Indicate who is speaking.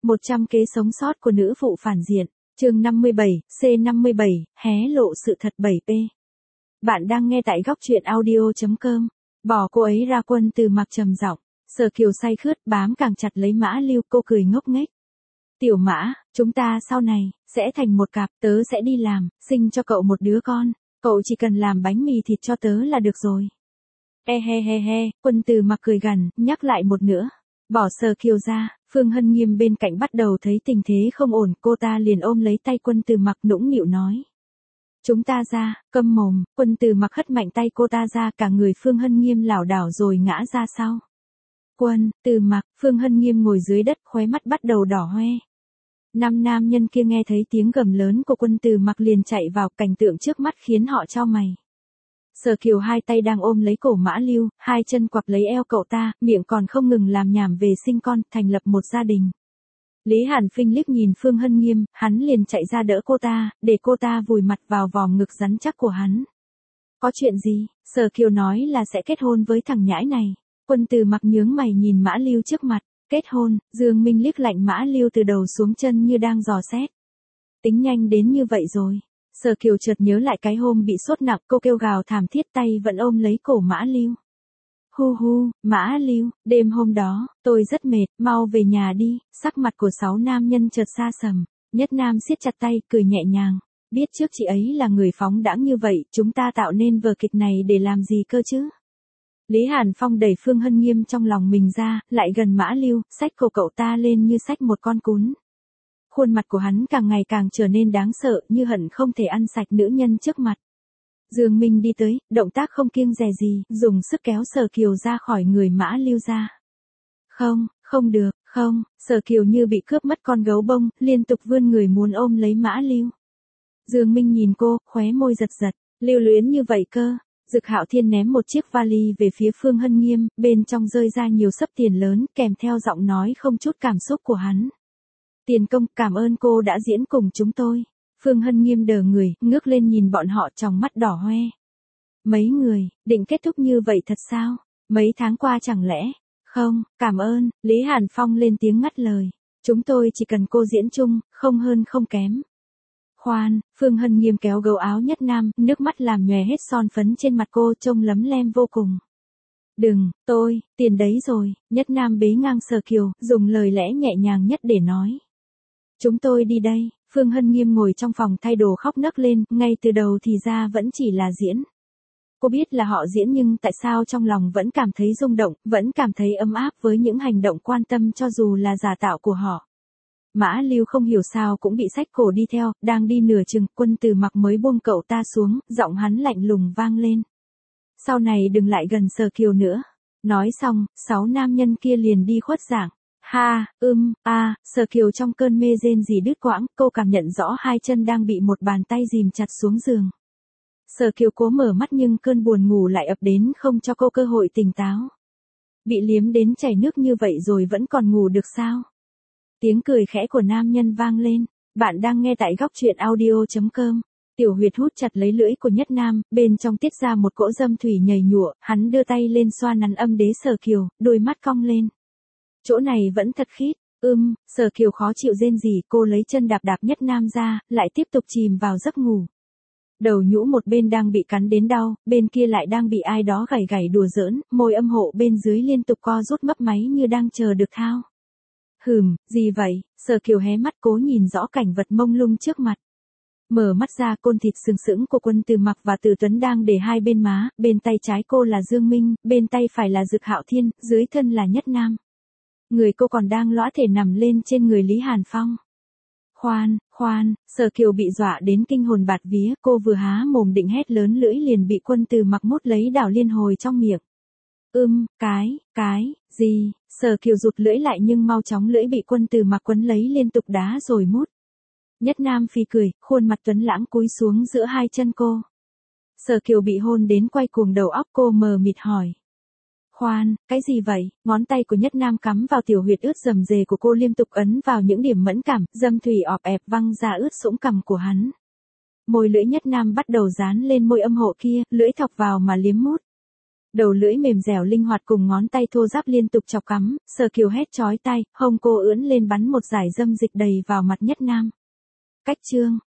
Speaker 1: 100 kế sống sót của nữ phụ phản diện. Chương 57, C57, hé lộ sự thật 7P. Bạn đang nghe tại góc truyện audio.com. Bỏ cô ấy ra, Quân Từ Mặc trầm giọng. Sở Kiều say khướt bám càng chặt lấy Mã Lưu, cô cười ngốc nghếch. Tiểu Mã, chúng ta sau này sẽ thành một cặp, tớ sẽ đi làm, sinh cho cậu một đứa con, cậu chỉ cần làm bánh mì thịt cho tớ là được rồi. He, Quân Từ Mặc cười gằn, nhắc lại một nữa. Bỏ Sở Kiều ra, Phương Hân Nghiêm bên cạnh bắt đầu thấy tình thế không ổn, cô ta liền ôm lấy tay Quân Từ Mặc nũng nịu nói. Chúng ta ra, câm mồm. Quân Từ Mặc hất mạnh tay cô ta ra, cả người Phương Hân Nghiêm lảo đảo rồi ngã ra sau. Quân Từ Mặc, Phương Hân Nghiêm ngồi dưới đất, khóe mắt bắt đầu đỏ hoe. Năm nam nhân kia nghe thấy tiếng gầm lớn của Quân Từ Mặc liền chạy vào, cảnh tượng trước mắt khiến họ chau mày. Sở Kiều hai tay đang ôm lấy cổ Mã Lưu, hai chân quặp lấy eo cậu ta, miệng còn không ngừng làm nhảm về sinh con, thành lập một gia đình. Lý Hàn Phinh liếc nhìn Phương Hân Nghiêm, hắn liền chạy ra đỡ cô ta, để cô ta vùi mặt vào vòng ngực rắn chắc của hắn. Có chuyện gì? Sở Kiều nói là sẽ kết hôn với thằng nhãi này. Quân Từ Mặc nhướng mày nhìn Mã Lưu trước mặt. Kết hôn? Dương Minh liếc lạnh Mã Lưu từ đầu xuống chân như đang dò xét. Tính nhanh đến như vậy rồi. Sở Kiều chợt nhớ lại cái hôm bị sốt nặng, cô kêu gào thảm thiết, tay vẫn ôm lấy cổ Mã Lưu. Hu, Mã Lưu, đêm hôm đó, tôi rất mệt, mau về nhà đi. Sắc mặt của 6 nam nhân chợt xa sầm. Nhất Nam siết chặt tay, cười nhẹ nhàng. Biết trước chị ấy là người phóng đãng như vậy, chúng ta tạo nên vở kịch này để làm gì cơ chứ? Lý Hàn Phong đẩy Phương Hân Nghiêm trong lòng mình ra, lại gần Mã Lưu, xách cổ cậu ta lên như xách một con cún. Khuôn mặt của hắn càng ngày càng trở nên đáng sợ, như hận không thể ăn sạch nữ nhân trước mặt. Dương Minh đi tới, động tác không kiêng dè gì, dùng sức kéo Sở Kiều ra khỏi người Mã Lưu ra. Không được, Sở Kiều như bị cướp mất con gấu bông, liên tục vươn người muốn ôm lấy Mã Lưu. Dương Minh nhìn cô, khóe môi giật giật, lưu luyến như vậy cơ. Dực Hạo Thiên ném một chiếc vali về phía Phương Hân Nghiêm, bên trong rơi ra nhiều xấp tiền lớn, kèm theo giọng nói không chút cảm xúc của hắn. Tiền công, cảm ơn cô đã diễn cùng chúng tôi. Phương Hân Nghiêm đờ người, ngước lên nhìn bọn họ trong mắt đỏ hoe. Mấy người, định kết thúc như vậy thật sao? Mấy tháng qua chẳng lẽ? Không, cảm ơn. Lý Hàn Phong lên tiếng ngắt lời. Chúng tôi chỉ cần cô diễn chung, không hơn không kém. Khoan, Phương Hân Nghiêm kéo gấu áo Nhất Nam, nước mắt làm nhòe hết son phấn trên mặt cô, trông lấm lem vô cùng. Đừng, tiền đấy rồi. Nhất Nam bế ngang Sở Kiều, dùng lời lẽ nhẹ nhàng nhất để nói. Chúng tôi đi đây. Phương Hân Nghiêm ngồi trong phòng thay đồ khóc nấc lên, ngay từ đầu thì ra vẫn chỉ là diễn. Cô biết là họ diễn nhưng tại sao trong lòng vẫn cảm thấy rung động, vẫn cảm thấy ấm áp với những hành động quan tâm cho dù là giả tạo của họ. Mã Lưu không hiểu sao cũng bị xách cổ đi theo, đang đi nửa chừng, Quân Từ Mặc mới buông cậu ta xuống, giọng hắn lạnh lùng vang lên. Sau này đừng lại gần Sở Kiều nữa. Nói xong, 6 nam nhân kia liền đi khuất dạng. Sở Kiều trong cơn mê rên rỉ đứt quãng, cô cảm nhận rõ hai chân đang bị một bàn tay ghìm chặt xuống giường. Sở Kiều cố mở mắt nhưng cơn buồn ngủ lại ập đến không cho cô cơ hội tỉnh táo. Bị liếm đến chảy nước như vậy rồi vẫn còn ngủ được sao? Tiếng cười khẽ của nam nhân vang lên. Bạn đang nghe tại góc truyện audio.com. Tiểu Huyệt hút chặt lấy lưỡi của Nhất Nam, bên trong tiết ra một cỗ dâm thủy nhầy nhụa, hắn đưa tay lên xoa nắn âm đế Sở Kiều, đôi mắt cong lên. Chỗ này vẫn thật khít. Sở Kiều khó chịu rên rỉ, cô lấy chân đạp Nhất Nam ra, lại tiếp tục chìm vào giấc ngủ. Đầu nhũ một bên đang bị cắn đến đau, bên kia lại đang bị ai đó gảy đùa giỡn, môi âm hộ bên dưới liên tục co rút mấp máy như đang chờ được thao. Gì vậy? Sở Kiều hé mắt cố nhìn rõ cảnh vật mông lung trước mặt. Mở mắt ra, côn thịt sừng sững của Quân Từ Mặc và Từ Tuấn đang để hai bên má, bên tay trái cô là Dương Minh, bên tay phải là Dực Hạo Thiên, dưới thân là Nhất Nam. Người cô còn đang lõa thể nằm lên trên người Lý Hàn Phong. Khoan, Sở Kiều bị dọa đến kinh hồn bạt vía, cô vừa há mồm định hét lớn lưỡi liền bị Quân Từ Mặc mút lấy đảo liên hồi trong miệng. Gì? Sở Kiều rụt lưỡi lại nhưng mau chóng lưỡi bị Quân Từ Mặc quấn lấy liên tục đá rồi mút. Nhất Nam phì cười, khuôn mặt tuấn lãng cúi xuống giữa hai chân cô. Sở Kiều bị hôn đến quay cuồng đầu óc, cô mờ mịt hỏi. Khoan, cái gì vậy? Ngón tay của Nhất Nam cắm vào tiểu huyệt ướt rầm rề của cô, liên tục ấn vào những điểm mẫn cảm, dâm thủy ọp ẹp văng ra ướt sũng cằm của hắn. Môi lưỡi Nhất Nam bắt đầu dán lên môi âm hộ kia, lưỡi thọc vào mà liếm mút. Đầu lưỡi mềm dẻo linh hoạt cùng ngón tay thô ráp liên tục chọc cắm, Sở Kiều hét chói tai, hông cô ưỡn lên bắn một dải dâm dịch đầy vào mặt Nhất Nam. Cách chương